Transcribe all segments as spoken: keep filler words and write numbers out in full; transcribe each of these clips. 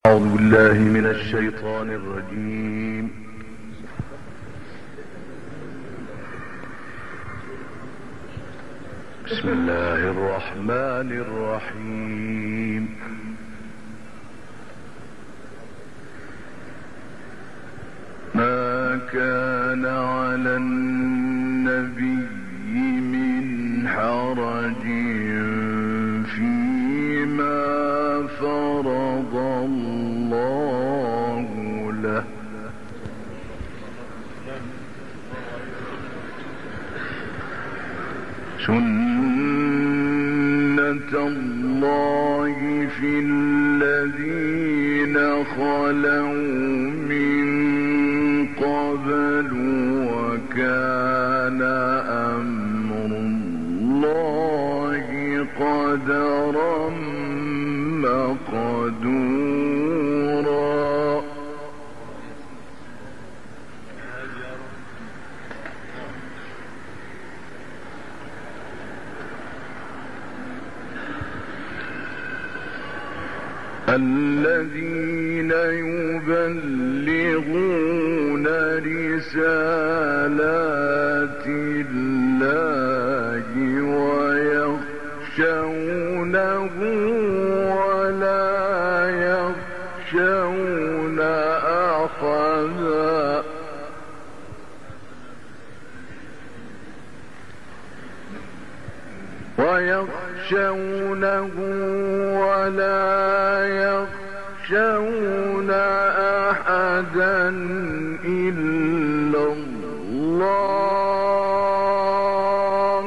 أعوذ بالله من الشيطان الرجيم. بسم الله الرحمن الرحيم. ما كان على النبي من حرج فيما فرض الله له سنة الله في الذين خلوا من قبل وكان أمر الله قدرا مقدورا. الذين يبلغون رسالات الله ويخشونه ولا يخشون أحدا ويخشونه ولا يخشون أحدا إلا الله.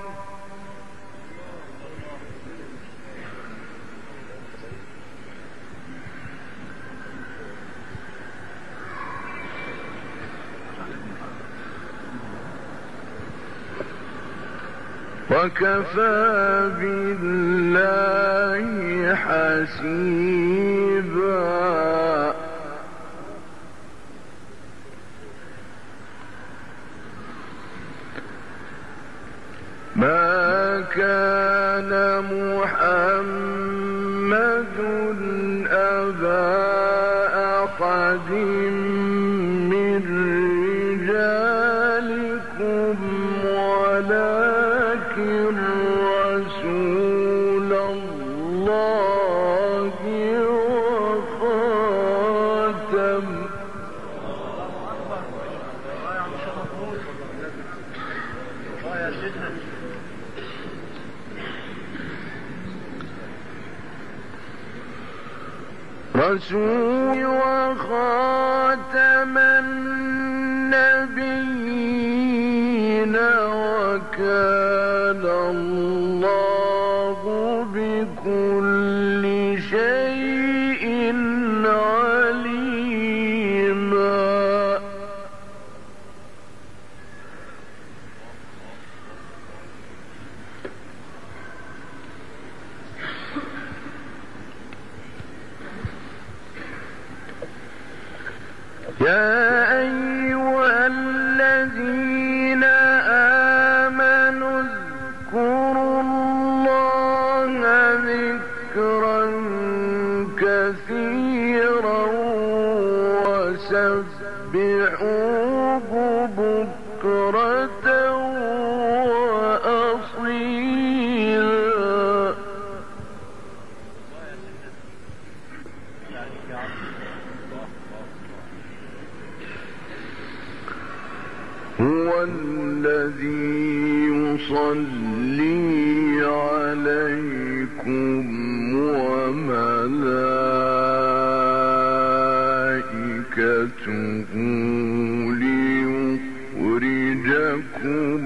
وكفى بالله حسيبا. ما كان محمد أبا أحد من رجالكم ولكن رسول الله وخاتم رسول وخاتم النبيين وكان الله بكل شيء عليما. يا أيها الذين آمنوا اذكروا الله ذكرا كثيرا وسبحوه بكرة وأصيلا. هو الذي يصلي عليكم وملائكته ليخرجكم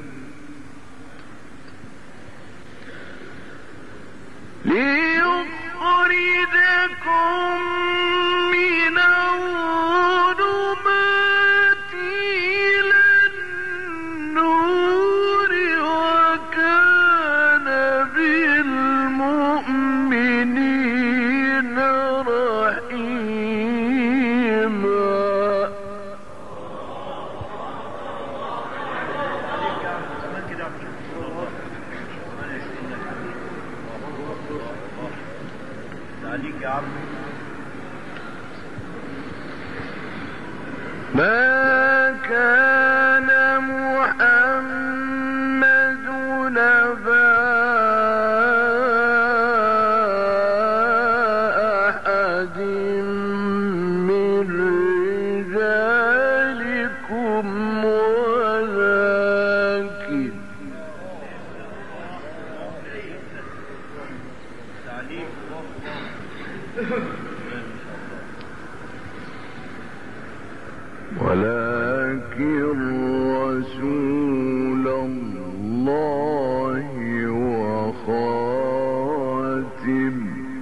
ليخرجكم من الظلمات إلى النور وكان بالمؤمنين رحيما. عليك يا عم. ما كان محمد أبا أحد من رجالكم ولكن ولكن رسول الله وخاتم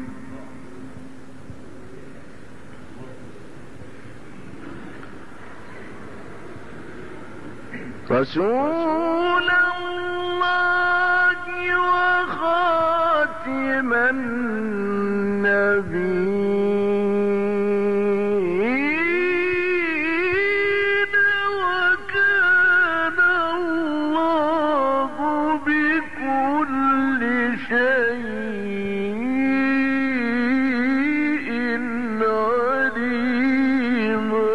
رسول الله وخاتم النبيين وكان الله بكل شيء عليما.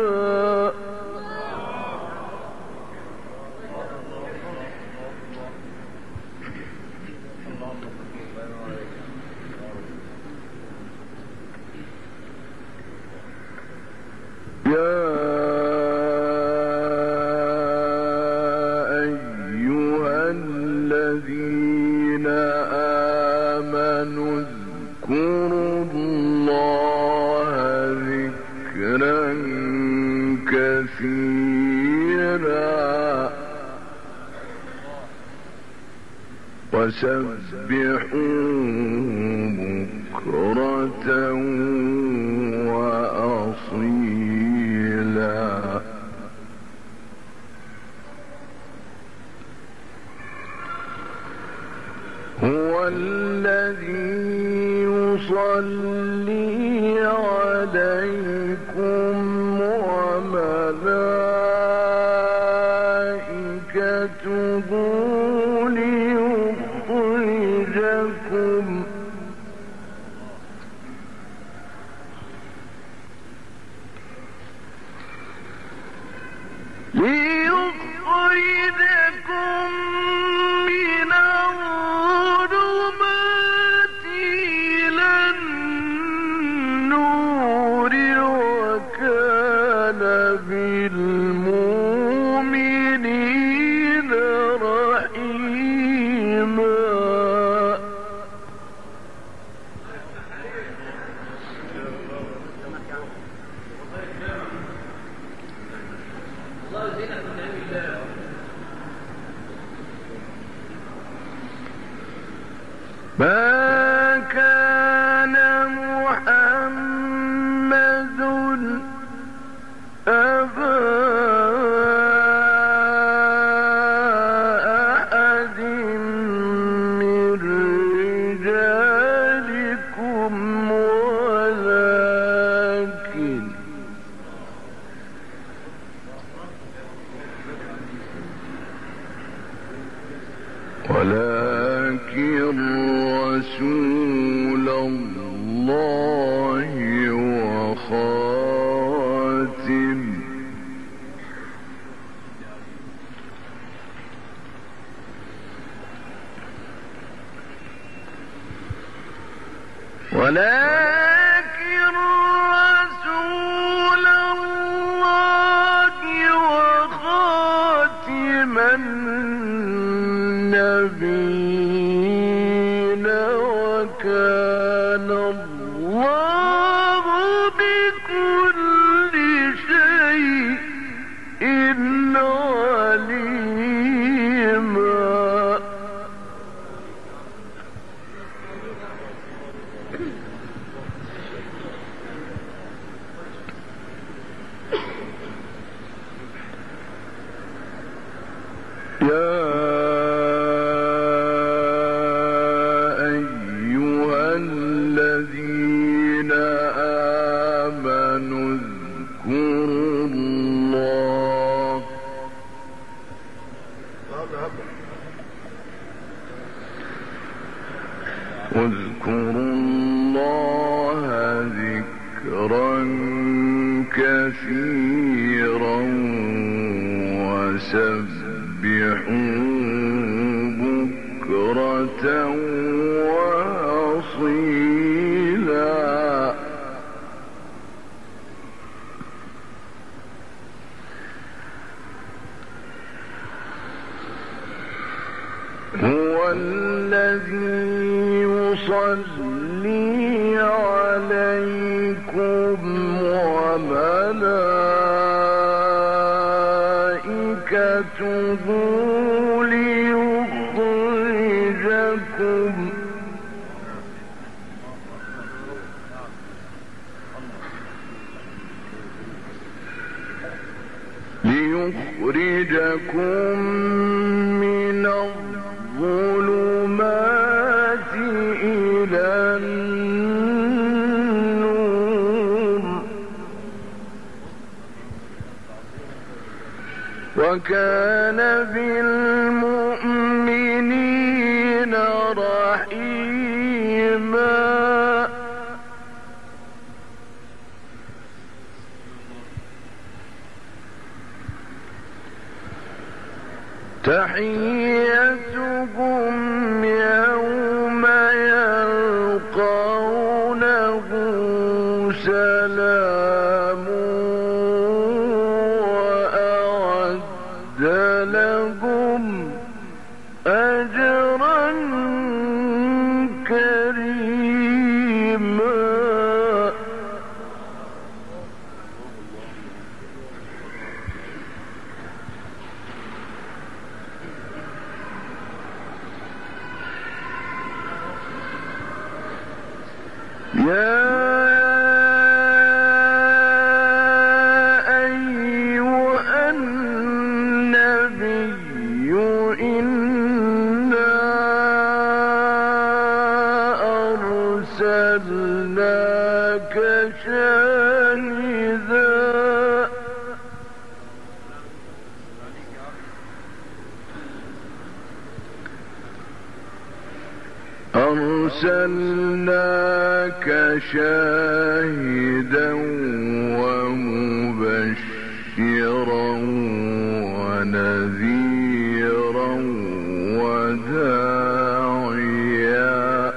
يا أيها الذين آمنوا اذكروا الله ذكرا كثيرا وسبحوه بكرة وأصيلا. هو الذي يصلي عليكم وملائكته ليخرجكم ليخرجكم من الظلمات إلى النور وكان بالمؤمنين رحيما. ما كان محمد أبا أحد من رجالكم ولكن ولكن رسول الله وخاتم ولكن رسول الله وخاتم النبيين وكان الله بكل شيء عليما. يا أيها الذين آمنوا اذكروا الله اذكروا الله ذكرا كثيرا وسبحوا بكرة وأصيلا. هو الذي يصلي عليكم وملائكته ليخرجكم ليخرجكم من الظلمات إلى النور وكان بالمؤمنين رحيما. تحيتهم يوم يلقونه سلام وأعد لهم أجرا كريما. يا أيها النبي إنا أرسلناك شاهدا أرسلناك شاهدا ومبشرا ونذيرا وداعيا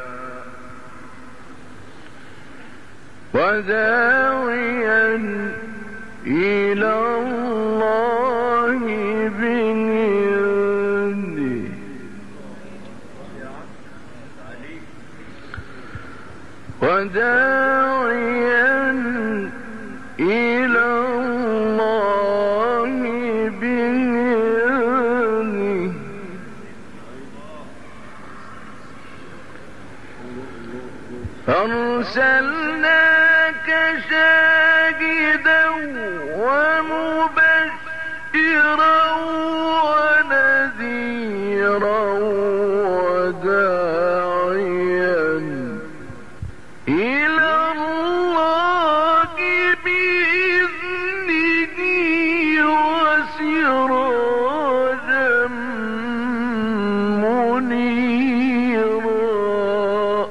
وداعيا إلى الله بإذنه وداعيا إلى الله بإذنه أرسلناك شاهدا ومبشرا ونذيرا وداعيا إلى الله بإذنه وسراجا منيرا.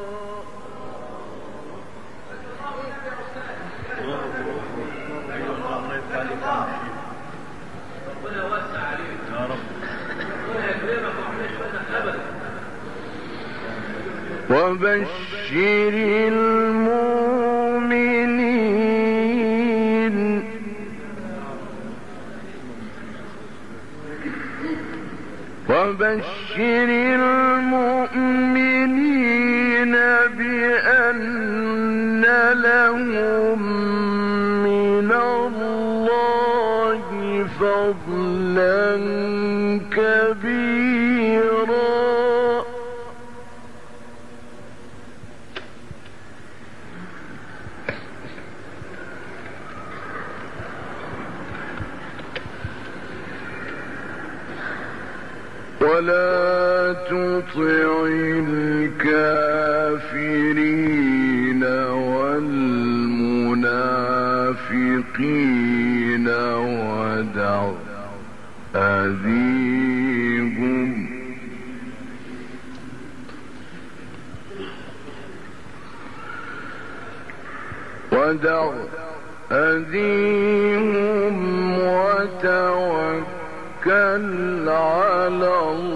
وبشر المؤمنين وبشر المؤمنين بأن لهم من الله فضلا كبيرا. ولا تطع الكافرين والمنافقين ودع أذيهم ودع أهدهم وتوكل على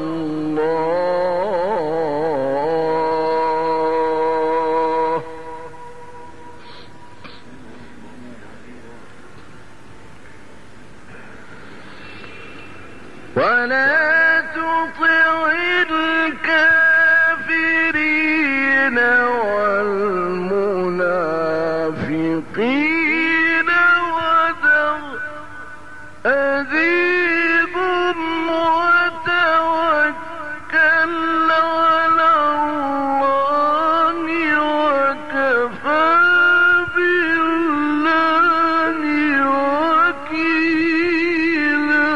الله ولا تطع الكافرين والمنافقين ودع أذيهم وتوكل على الله وكفى بالله وكيلا.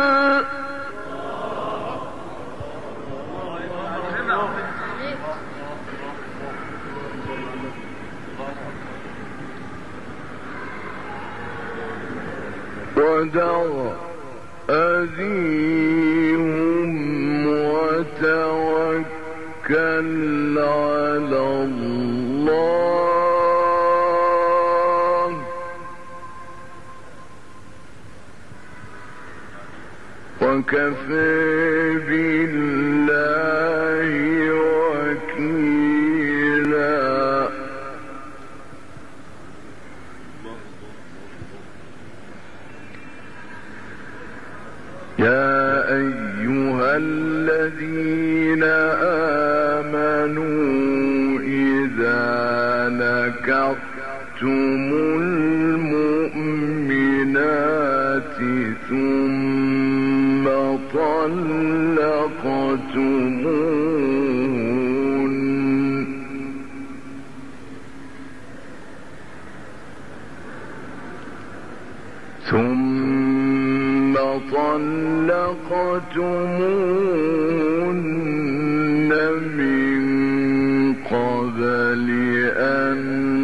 ودع أذيهم وتوكل على الله وكفى بالله وكيلا. يا أيها الذين آمنوا إذا نكحتم المؤمنات ثم طلقتموهن ثم طلقتموهن من قبل أن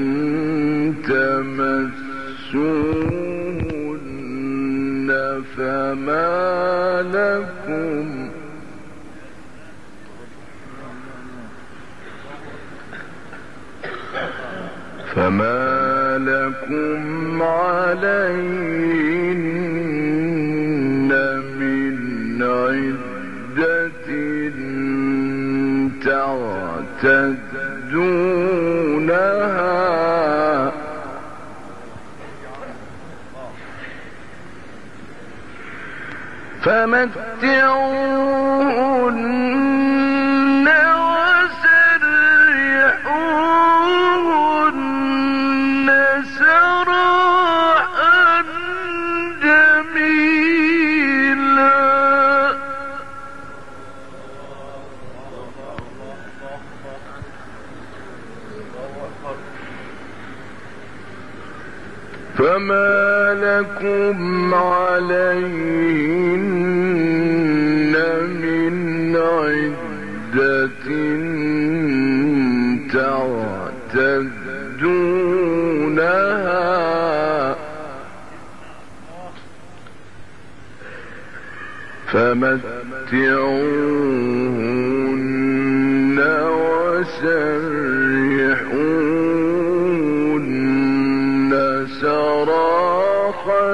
تمسوهن فما لكم فما لكم عليهن من عدة تعتدونها فمتعوهن وسرحوهن سراحا جميلا. فما لكم عليهن من عدة تعتدونها فمتعوهن وسرحوهن سراحا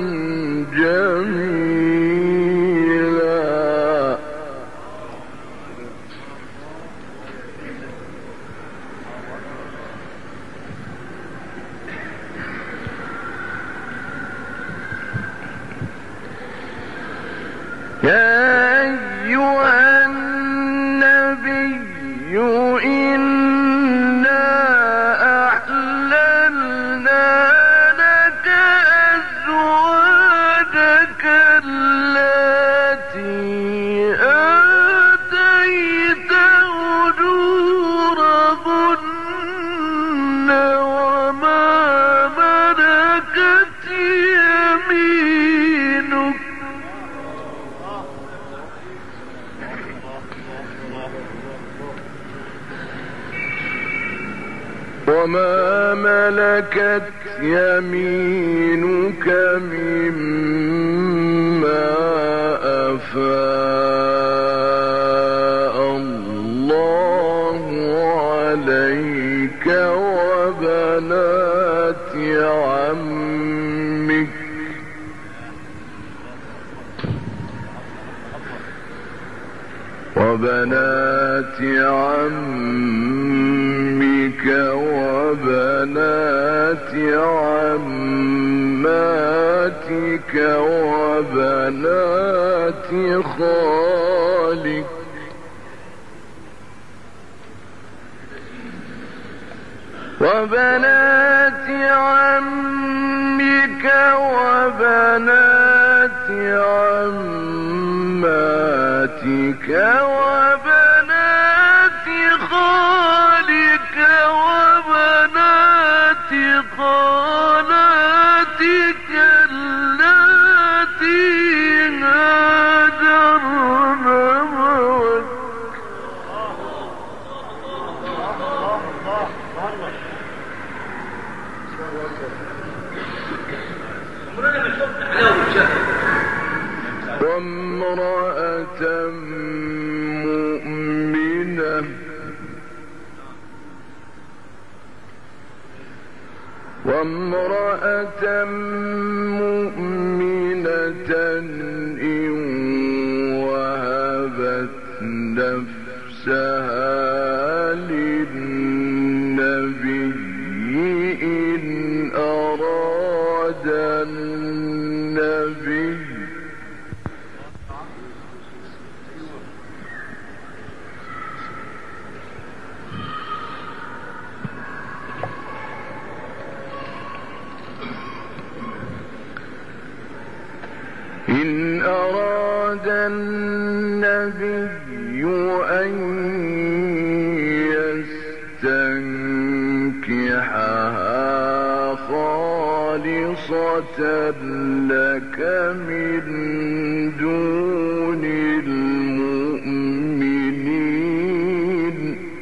جميلا. يا أيها النبي إنا أحللنا لك أزواجك التي آتيت أجورهن وما ملكت يمينك وما ملكت يمينك مما أفاء الله عليك وبنات عمك وبنات عمك وبنات عماتك وبنات خالك وبنات عمك وبنات عماتك وبنات خالك وبنات خالاتك اللاتي هاجرن معك وامرأة مؤمنة وامرأة مؤمنة إن وهبت نفسها للنبي إن أراد النبي إن أراد النبي أن يستنكحها خالصة لك من دون المؤمنين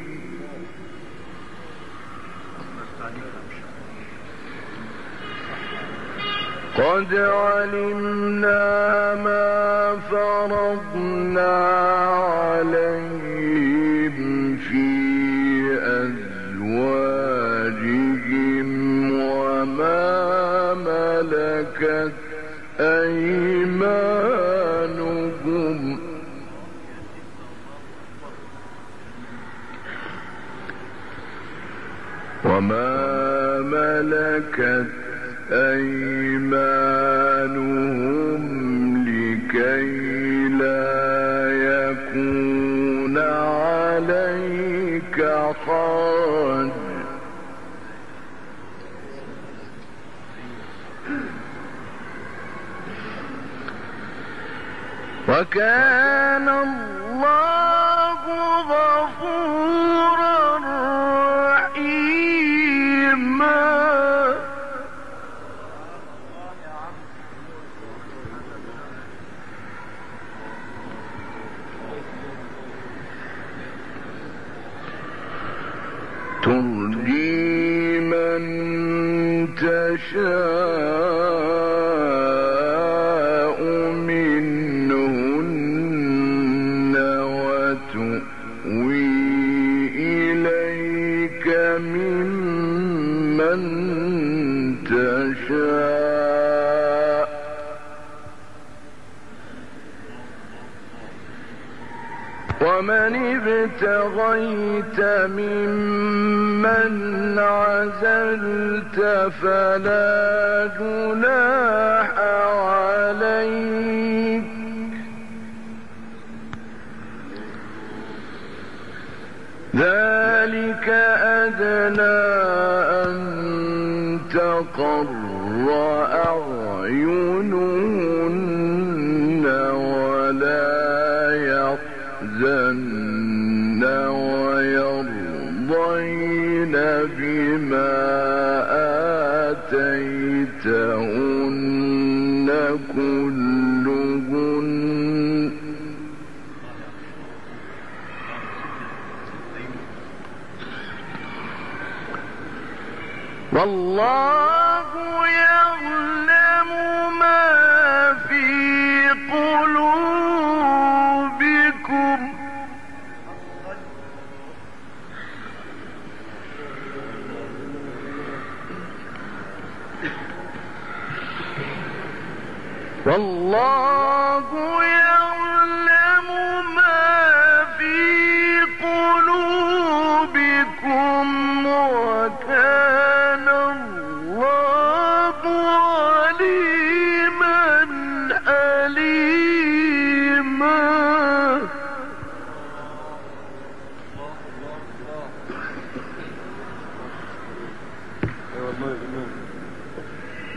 قد علمنا ما فرضنا عليهم في أزواجهم وما ملكت أيمانهم وما ملكت أيمانهم لكي لا يكون عليك حرج وكان الله غفورا رحيما ترجي من تشاء منهن وتؤوي إليك ممن تشاء ومن ابتغيت ممن عزلت فلا جناح عليك ذلك أدنى أن تقر أعينهن ولا يحزن ويرضين بما آتيتهن كلهن والله يعلم ما في قلوبكم والله يعلم ما في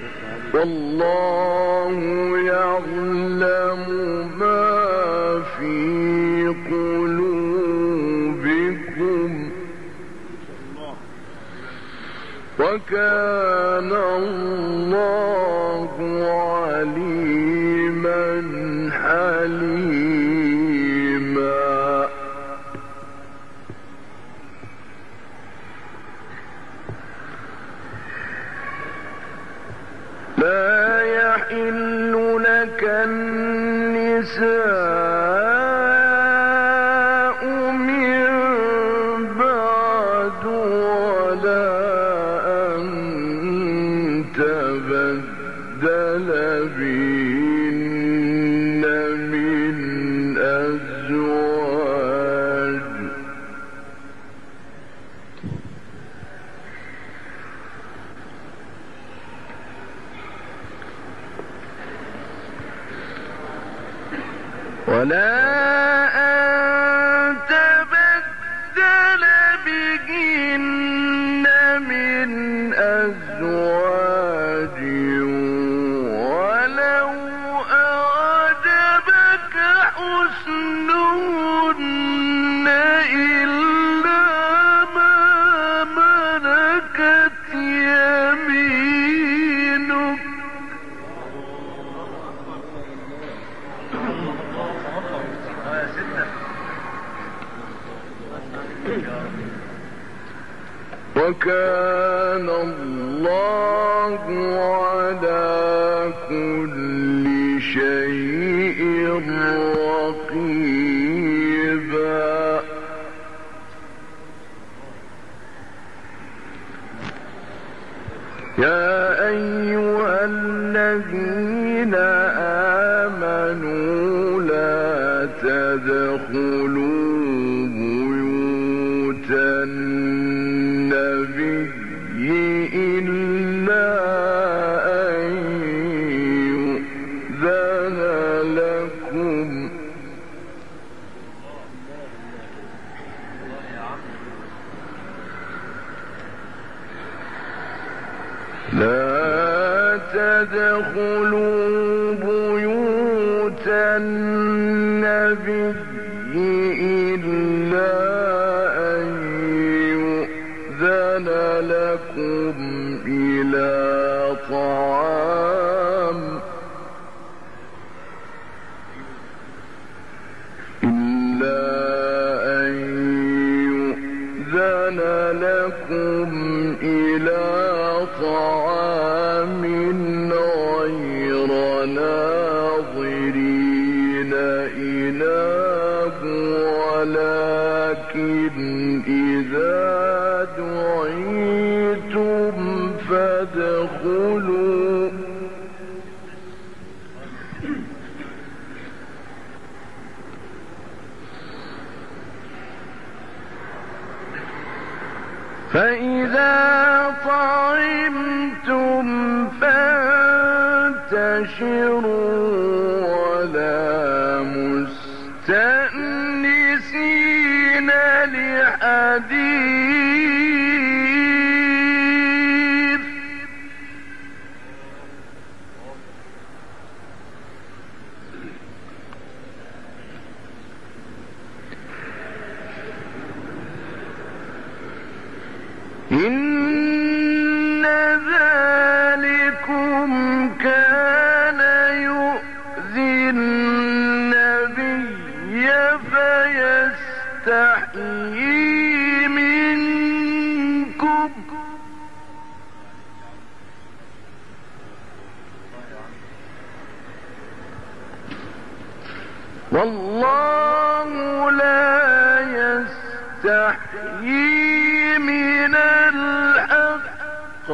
والله يعلم ما في قلوبكم وكان الله عليما حليما. لا يحل لك النساء من بعد ولا أن تبدل بهن من أزواج ولا أن تبدل بهن من أزواج ولو أعجبك حسنهن إلا ما ملكت يمينك وكان الله على كل شيء رقيبا. يا أيها الذين آمنوا لا تدخلوا بيوت النبي إلا أن يؤذن لكم لا تدخلوا بيوت النبي إلا أن يؤذن لكم إلى طعام إلا أن يؤذن لكم إلى طعام غير ناظرين إناه ولكن إذا دعيتم فادخلوا فإذا طعمتم فانتشروا ولا مستأنسين لحديث إن ذلكم كان يؤذي النبي فيستحيي منكم والله لا يستحيي من الحق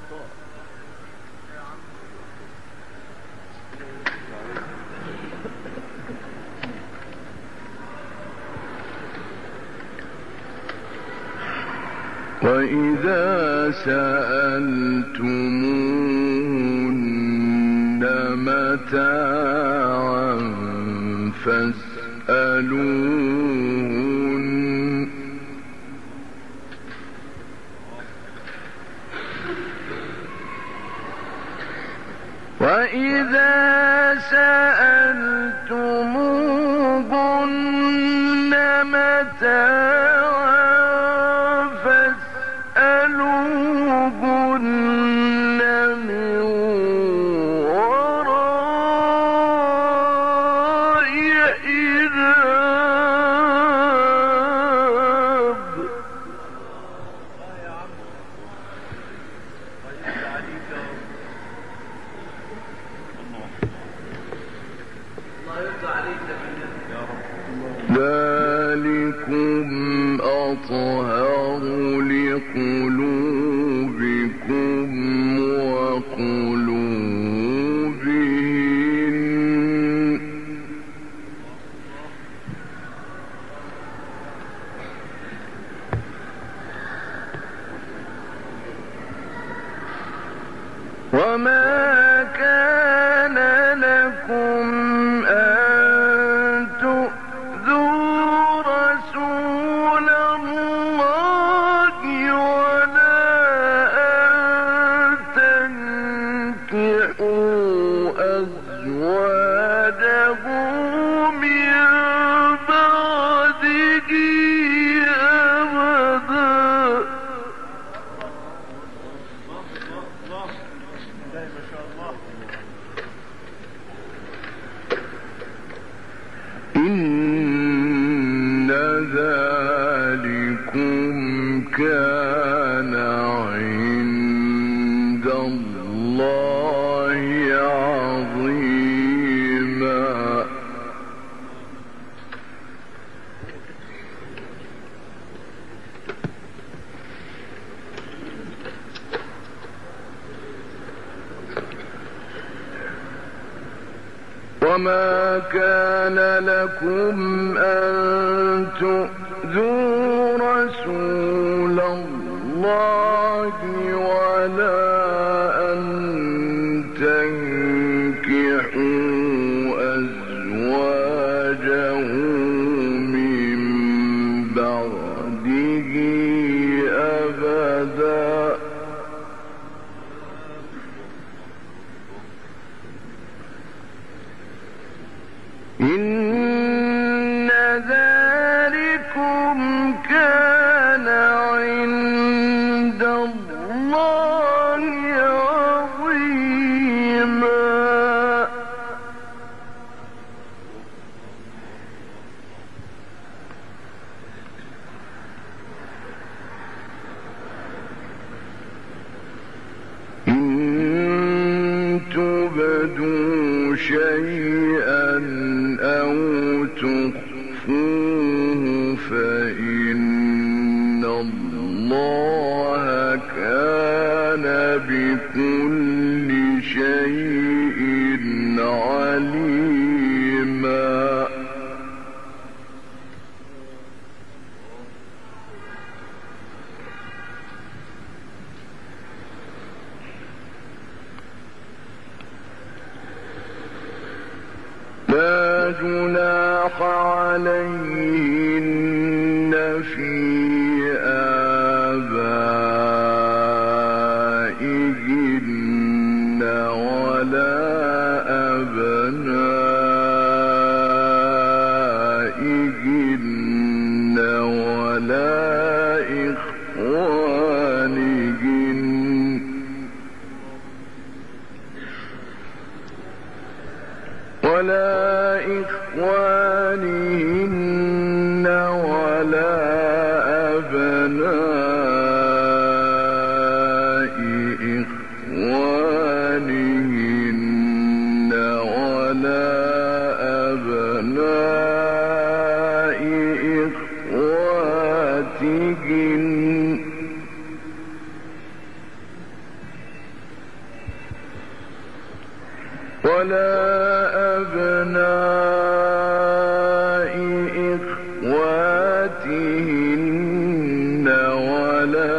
وإذا سألتموهن متاعا فاسألوهن وإذا سألتموهن متاعا فاسألوهن من وراء حجاب. ذلكم أطهر لقلوبكم وقلوبهن. وما كان لكم أن تؤذوا رسول الله ولا أن تنكحوا أزواجه من بعده أبدا. إن ذلكم كان عند الله عظيما. وما كان لكم أن تؤذوا رسول الله ولا أن تنكحوا أزواجه من بعده أبدا. إن ذلكم كان عند الله عظيما. إن تبدوا شيئا أو تخفوه فإن الله كان بكل شيء عليما. لا جناح عليهن في آبائهن ولا أبنائهن ولا إخوانهن ولا إخوانهن ولا أبناء إخوانهن ولا أبناء إخواتهن ولا أبناء إخواتهن ولا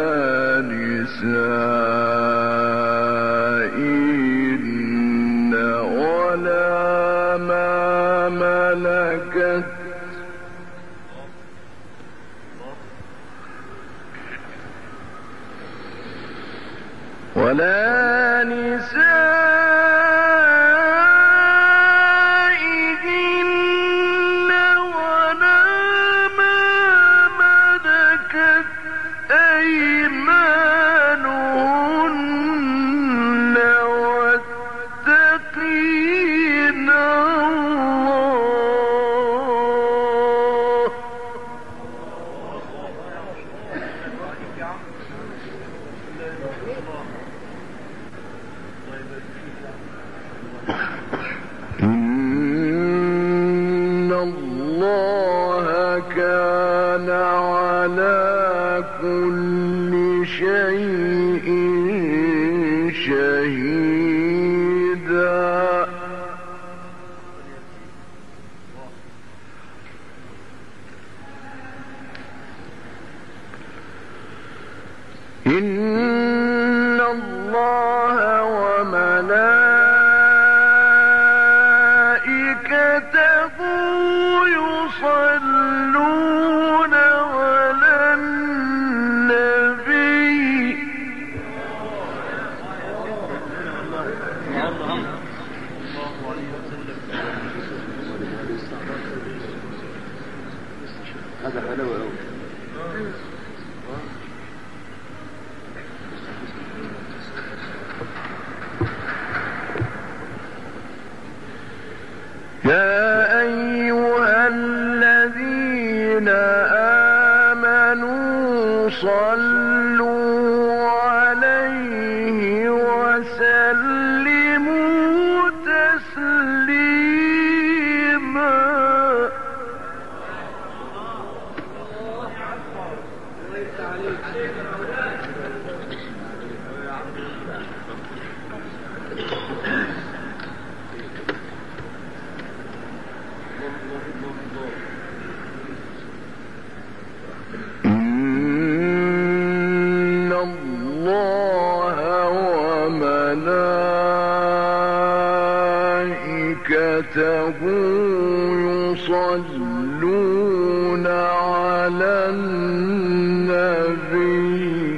نسائهن ولا ما ملكت ولا نسائهن وملائكته يصلون على النبي هذا حلو أوي. يا أيها الذين آمنوا صلوا عليه وسلموا تسليما. إن الله وملائكته يصلون على النبي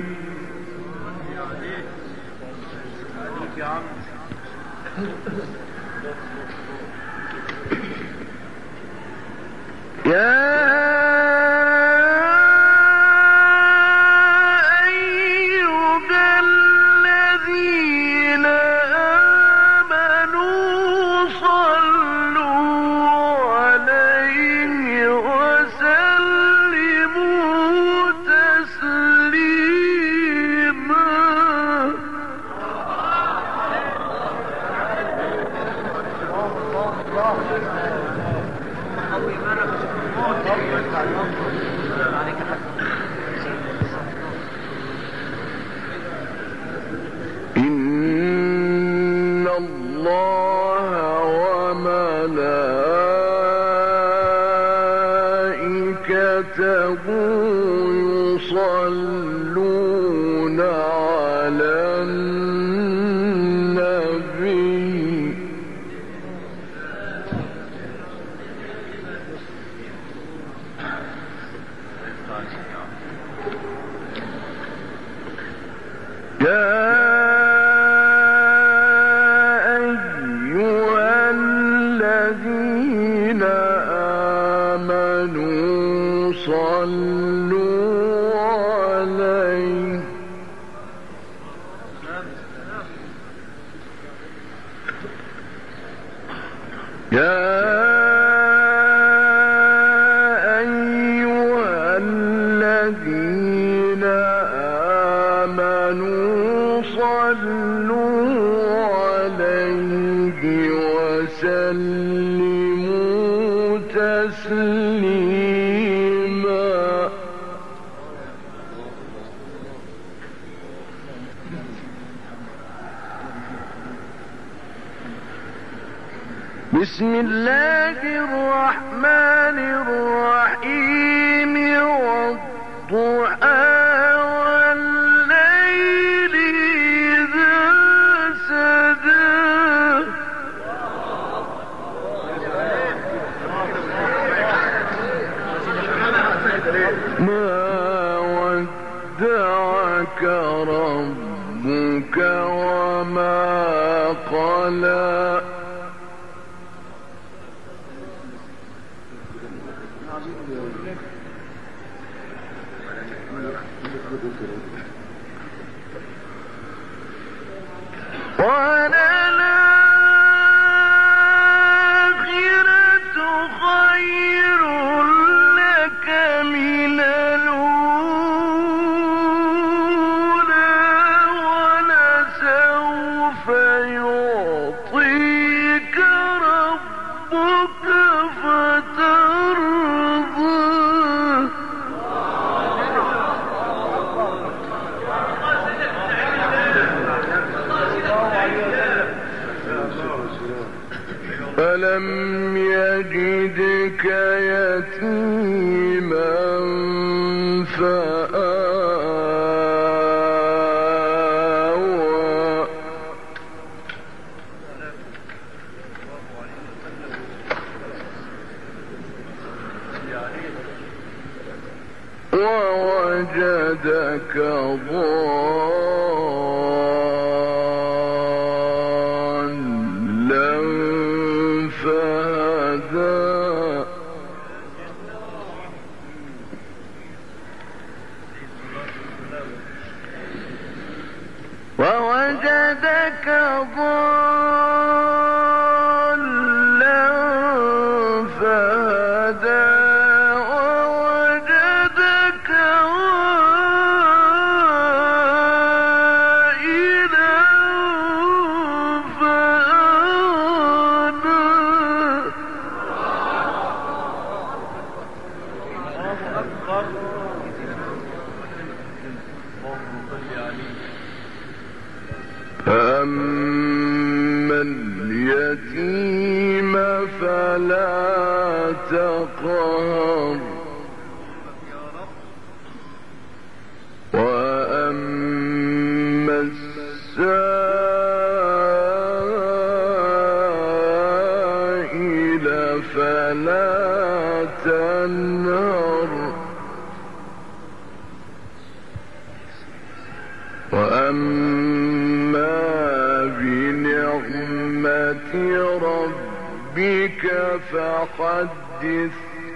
يا أيها الذين آمنوا صلوا عليه وسلموا تسليما. إن الله وملائكته يصلون على النبي يا أيها الذين آمنوا صلوا عليه يا أيها الذين آمنوا صلوا عليه وسلموا تسليما. بسم الله الرحمن الرحيم والضحى والليل إذا سجى ما ودعك ربك وما قلى وللآخرة خير لك من الأولى ولسوف يعطيك ربك فترضى. ألم يجدك يتيما فآوى ووجدك ضالا فهدى ووجدك ضالا فهدى ووجدك عائلا فأغنى فأما اليتيم فلا تقهر وأما السائل فلا تنهر وأما بنعمة ربك فحدث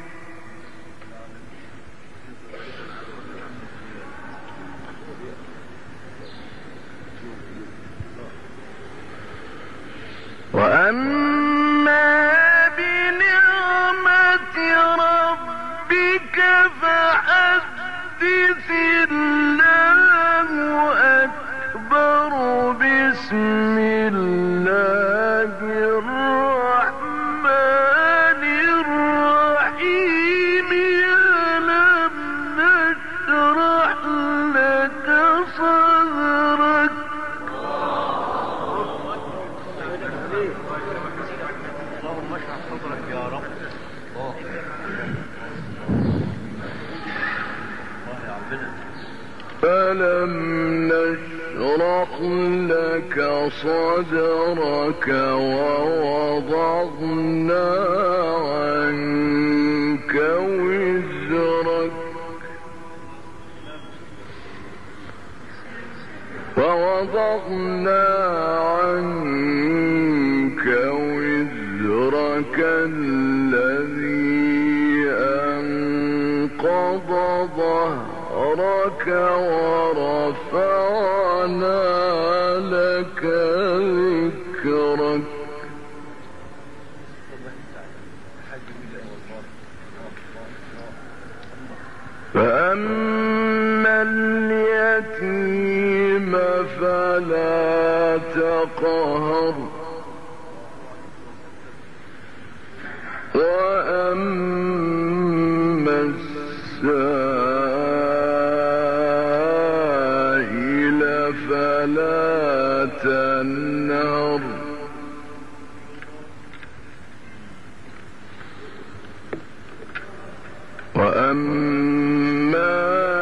وأما بنعمة ربك فحدث الله أكبر بسم الله الرحمن الرحيم ألم نشرح لك صدرك اللهم اشرح صدرك يا رب. ألم نشرح لك صدرك ووضعنا عنك وزرك ووضعنا عنك وزرك الذي أنقض ظهرك ورفعنا لك ذكرك فأما اليتيم فلا تقهر وأما السائل فلا تنهر وأما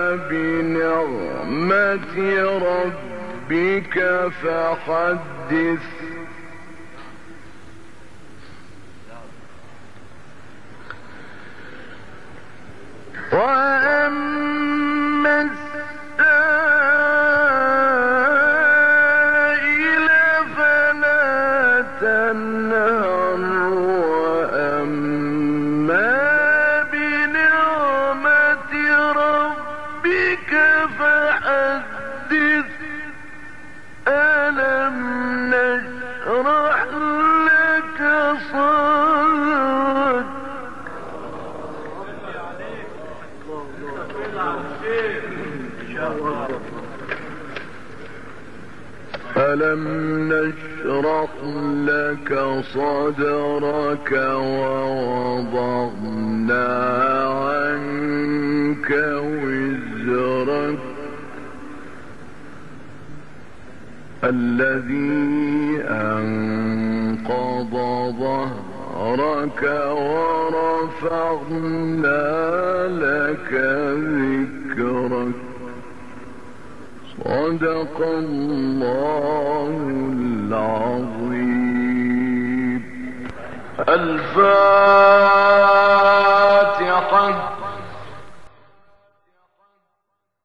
بنعمة ربك فحدث وأما السائل فلا تنهر وأما بنعمة ربك فحدث ألم نشرح لك صدرك ألم نشرح لك صدرك ووضعنا عنك وزرك الذي أنقض ظهرك ورفعنا لك ذكرك صدق الله العظيم. الفاتحة.